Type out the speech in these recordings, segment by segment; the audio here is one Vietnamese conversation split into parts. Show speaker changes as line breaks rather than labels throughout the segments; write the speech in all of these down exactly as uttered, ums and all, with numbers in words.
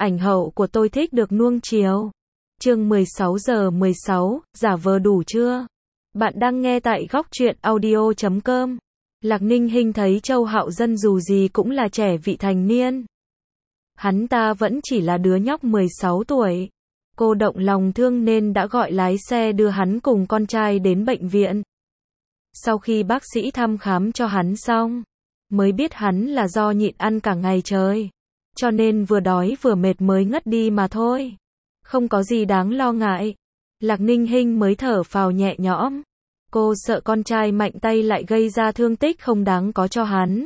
ảnh hậu của tôi thích được nuông chiều. Chương mười sáu giờ mười sáu, giả vờ đủ chưa? Bạn đang nghe tại góc truyện audio chấm com. Lạc Ninh Hinh thấy Châu Hạo Dân dù gì cũng là trẻ vị thành niên. Hắn ta vẫn chỉ là đứa nhóc mười sáu tuổi. Cô động lòng thương nên đã gọi lái xe đưa hắn cùng con trai đến bệnh viện. Sau khi bác sĩ thăm khám cho hắn xong, mới biết hắn là do nhịn ăn cả ngày trời. Cho nên vừa đói vừa mệt mới ngất đi mà thôi. Không có gì đáng lo ngại. Lạc Ninh Hinh mới thở phào nhẹ nhõm. Cô sợ con trai mạnh tay lại gây ra thương tích không đáng có cho hắn.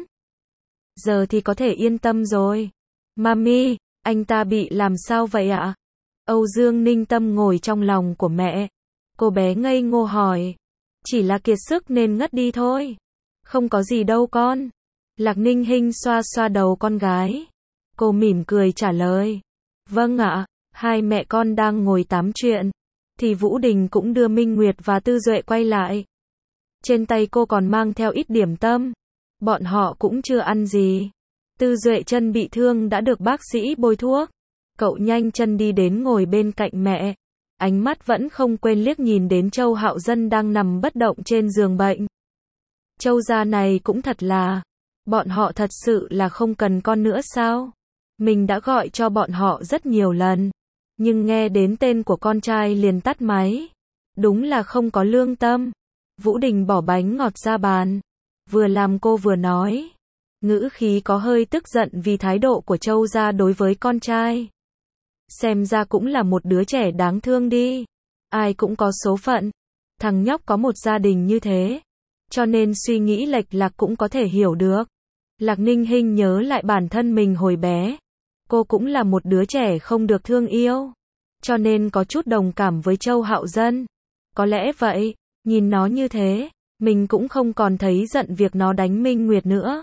Giờ thì có thể yên tâm rồi. Mami, anh ta bị làm sao vậy ạ? Âu Dương Ninh Tâm ngồi trong lòng của mẹ. Cô bé ngây ngô hỏi. Chỉ là kiệt sức nên ngất đi thôi. Không có gì đâu con. Lạc Ninh Hinh xoa xoa đầu con gái. Cô mỉm cười trả lời. Vâng ạ. Hai mẹ con đang ngồi tám chuyện. Thì Vũ Đình cũng đưa Minh Nguyệt và Tư Duệ quay lại. Trên tay cô còn mang theo ít điểm tâm. Bọn họ cũng chưa ăn gì. Tư Duệ chân bị thương đã được bác sĩ bôi thuốc. Cậu nhanh chân đi đến ngồi bên cạnh mẹ. Ánh mắt vẫn không quên liếc nhìn đến Châu Hạo Dân đang nằm bất động trên giường bệnh. Châu gia này cũng thật là. Bọn họ thật sự là không cần con nữa sao? Mình đã gọi cho bọn họ rất nhiều lần. Nhưng nghe đến tên của con trai liền tắt máy. Đúng là không có lương tâm. Vũ Đình bỏ bánh ngọt ra bàn. Vừa làm cô vừa nói. Ngữ khí có hơi tức giận vì thái độ của Châu gia đối với con trai. Xem ra cũng là một đứa trẻ đáng thương đi. Ai cũng có số phận. Thằng nhóc có một gia đình như thế. Cho nên suy nghĩ lệch lạc cũng có thể hiểu được. Lạc Ninh Hinh nhớ lại bản thân mình hồi bé. Cô cũng là một đứa trẻ không được thương yêu. Cho nên có chút đồng cảm với Châu Hạo Dân. Có lẽ vậy, nhìn nó như thế, mình cũng không còn thấy giận việc nó đánh Minh Nguyệt nữa.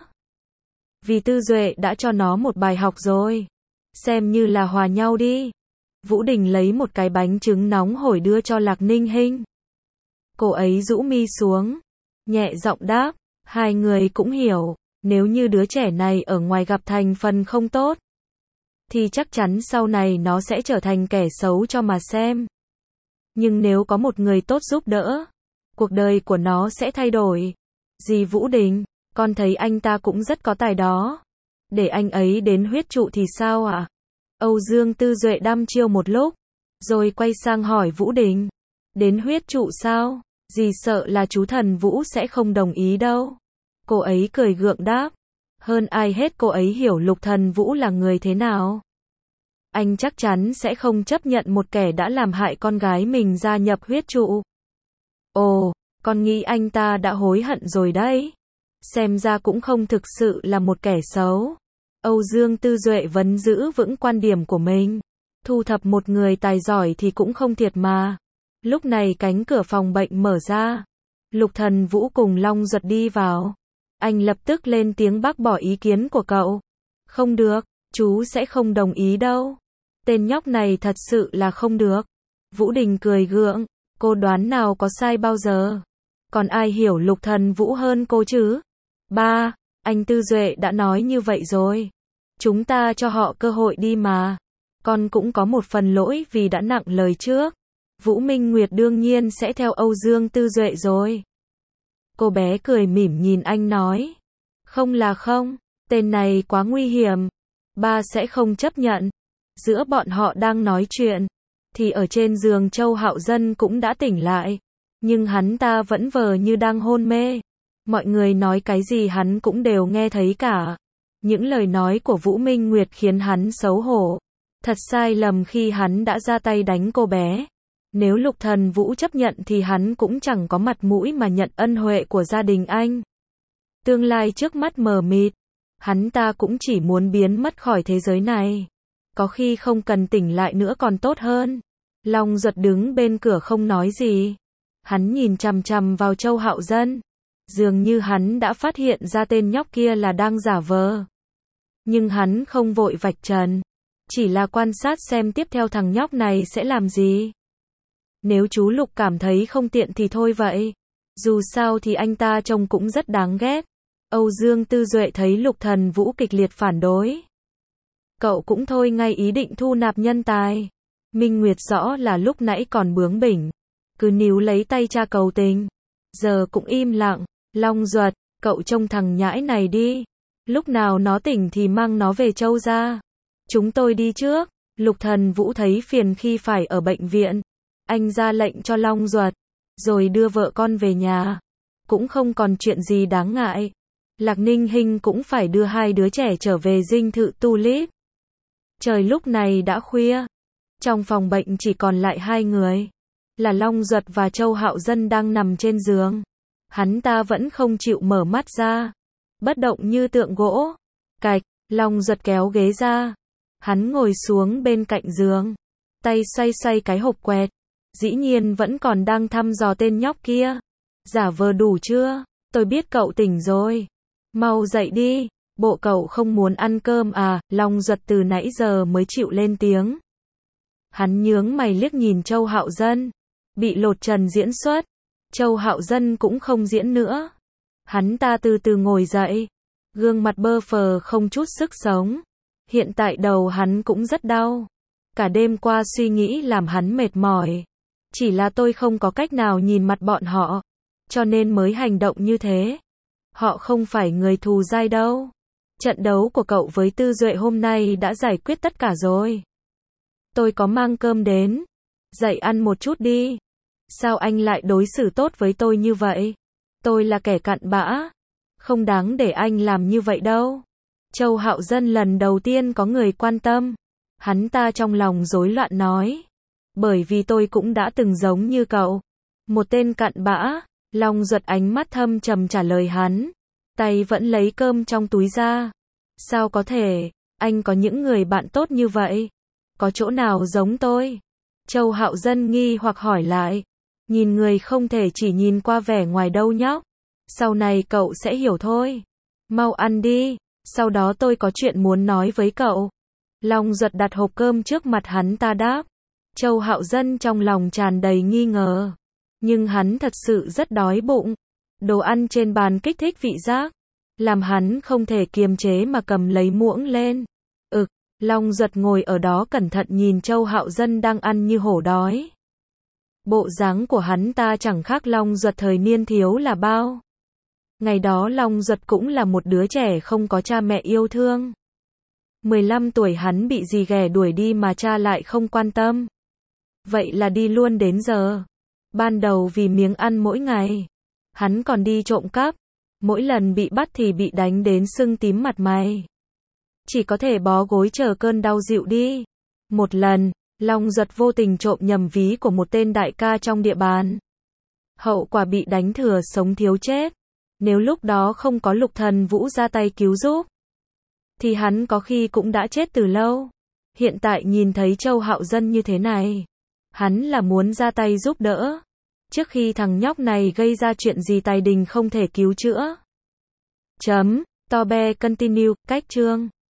Vì Tư Duệ đã cho nó một bài học rồi. Xem như là hòa nhau đi. Vũ Đình lấy một cái bánh trứng nóng hổi đưa cho Lạc Ninh Hinh. Cô ấy rũ mi xuống. Nhẹ giọng đáp, hai người cũng hiểu, nếu như đứa trẻ này ở ngoài gặp thành phần không tốt. Thì chắc chắn sau này nó sẽ trở thành kẻ xấu cho mà xem. Nhưng nếu có một người tốt giúp đỡ, cuộc đời của nó sẽ thay đổi. Dì Vũ Đình, con thấy anh ta cũng rất có tài đó. Để anh ấy đến huyết trụ thì sao ạ? À? Âu Dương Tư Duệ đăm chiêu một lúc, rồi quay sang hỏi Vũ Đình. Đến huyết trụ sao? Dì sợ là chú Thần Vũ sẽ không đồng ý đâu. Cô ấy cười gượng đáp. Hơn ai hết cô ấy hiểu Lục Thần Vũ là người thế nào. Anh chắc chắn sẽ không chấp nhận một kẻ đã làm hại con gái mình gia nhập huyết trụ. Ồ, con nghĩ anh ta đã hối hận rồi đấy. Xem ra cũng không thực sự là một kẻ xấu. Âu Dương Tư Duệ vẫn giữ vững quan điểm của mình. Thu thập một người tài giỏi thì cũng không thiệt mà. Lúc này cánh cửa phòng bệnh mở ra. Lục Thần Vũ cùng Long Duật đi vào. Anh lập tức lên tiếng bác bỏ ý kiến của cậu. Không được, chú sẽ không đồng ý đâu. Tên nhóc này thật sự là không được. Vũ Đình cười gượng, cô đoán nào có sai bao giờ. Còn ai hiểu Lục Thần Vũ hơn cô chứ? Ba, anh Tư Duệ đã nói như vậy rồi. Chúng ta cho họ cơ hội đi mà. Con cũng có một phần lỗi vì đã nặng lời trước. Vũ Minh Nguyệt đương nhiên sẽ theo Âu Dương Tư Duệ rồi. Cô bé cười mỉm nhìn anh nói. Không là không, tên này quá nguy hiểm. Ba sẽ không chấp nhận. Giữa bọn họ đang nói chuyện, thì ở trên giường Châu Hạo Dân cũng đã tỉnh lại. Nhưng hắn ta vẫn vờ như đang hôn mê. Mọi người nói cái gì hắn cũng đều nghe thấy cả. Những lời nói của Vũ Minh Nguyệt khiến hắn xấu hổ. Thật sai lầm khi hắn đã ra tay đánh cô bé. Nếu Lục Thần Vũ chấp nhận thì hắn cũng chẳng có mặt mũi mà nhận ân huệ của gia đình anh. Tương lai trước mắt mờ mịt. Hắn ta cũng chỉ muốn biến mất khỏi thế giới này. Có khi không cần tỉnh lại nữa còn tốt hơn. Long Duật đứng bên cửa không nói gì. Hắn nhìn chằm chằm vào Châu Hạo Dân. Dường như hắn đã phát hiện ra tên nhóc kia là đang giả vờ. Nhưng hắn không vội vạch trần. Chỉ là quan sát xem tiếp theo thằng nhóc này sẽ làm gì. Nếu chú Lục cảm thấy không tiện thì thôi vậy. Dù sao thì anh ta trông cũng rất đáng ghét. Âu Dương Tư Duệ thấy Lục Thần Vũ kịch liệt phản đối. Cậu cũng thôi ngay ý định thu nạp nhân tài. Minh Nguyệt rõ là lúc nãy còn bướng bỉnh, cứ níu lấy tay cha cầu tình, giờ cũng im lặng. Long Duật, cậu trông thằng nhãi này đi, lúc nào nó tỉnh thì mang nó về Châu ra. Chúng tôi đi trước. Lục Thần Vũ thấy phiền khi phải ở bệnh viện, anh ra lệnh cho Long Duật, rồi đưa vợ con về nhà. Cũng không còn chuyện gì đáng ngại. Lạc Ninh Hinh cũng phải đưa hai đứa trẻ trở về dinh thự Tulip. Trời lúc này đã khuya. Trong phòng bệnh chỉ còn lại hai người, là Long Duật và Châu Hạo Dân đang nằm trên giường. Hắn ta vẫn không chịu mở mắt ra, bất động như tượng gỗ. Cạch, Long Duật kéo ghế ra. Hắn ngồi xuống bên cạnh giường, tay xoay xoay cái hộp quẹt. Dĩ nhiên vẫn còn đang thăm dò tên nhóc kia. Giả vờ đủ chưa? Tôi biết cậu tỉnh rồi. Mau dậy đi. Bộ cậu không muốn ăn cơm à? Long Duật từ nãy giờ mới chịu lên tiếng. Hắn nhướng mày liếc nhìn Châu Hạo Dân. Bị lột trần diễn xuất, Châu Hạo Dân cũng không diễn nữa. Hắn ta từ từ ngồi dậy, gương mặt bơ phờ không chút sức sống. Hiện tại đầu hắn cũng rất đau. Cả đêm qua suy nghĩ làm hắn mệt mỏi. Chỉ là tôi không có cách nào nhìn mặt bọn họ, cho nên mới hành động như thế. Họ không phải người thù dai đâu. Trận đấu của cậu với Tư Duệ hôm nay đã giải quyết tất cả rồi. Tôi có mang cơm đến. Dậy ăn một chút đi. Sao anh lại đối xử tốt với tôi như vậy? Tôi là kẻ cặn bã. Không đáng để anh làm như vậy đâu. Châu Hạo Dân lần đầu tiên có người quan tâm. Hắn ta trong lòng rối loạn nói. Bởi vì tôi cũng đã từng giống như cậu. Một tên cặn bã. Long Duật ánh mắt thâm trầm trả lời hắn. Tay vẫn lấy cơm trong túi ra. Sao có thể? Anh có những người bạn tốt như vậy. Có chỗ nào giống tôi? Châu Hạo Dân nghi hoặc hỏi lại. Nhìn người không thể chỉ nhìn qua vẻ ngoài đâu nhóc. Sau này cậu sẽ hiểu thôi. Mau ăn đi. Sau đó tôi có chuyện muốn nói với cậu. Long Duật đặt hộp cơm trước mặt hắn ta đáp. Châu Hạo Dân trong lòng tràn đầy nghi ngờ. Nhưng hắn thật sự rất đói bụng. Đồ ăn trên bàn kích thích vị giác, làm hắn không thể kiềm chế mà cầm lấy muỗng lên. Ực, Long Duật ngồi ở đó cẩn thận nhìn Châu Hạo Dân đang ăn như hổ đói. Bộ dáng của hắn ta chẳng khác Long Duật thời niên thiếu là bao. Ngày đó Long Duật cũng là một đứa trẻ không có cha mẹ yêu thương. mười lăm tuổi hắn bị dì ghẻ đuổi đi mà cha lại không quan tâm. Vậy là đi luôn đến giờ. Ban đầu vì miếng ăn mỗi ngày, hắn còn đi trộm cắp. Mỗi lần bị bắt thì bị đánh đến sưng tím mặt mày. Chỉ có thể bó gối chờ cơn đau dịu đi. Một lần, Long Duật vô tình trộm nhầm ví của một tên đại ca trong địa bàn. Hậu quả bị đánh thừa sống thiếu chết. Nếu lúc đó không có Lục Thần Vũ ra tay cứu giúp, thì hắn có khi cũng đã chết từ lâu. Hiện tại nhìn thấy Châu Hạo Dân như thế này, hắn là muốn ra tay giúp đỡ. Trước khi thằng nhóc này gây ra chuyện gì Tài Đình không thể cứu chữa. Chấm, Tobe continue, cách chương.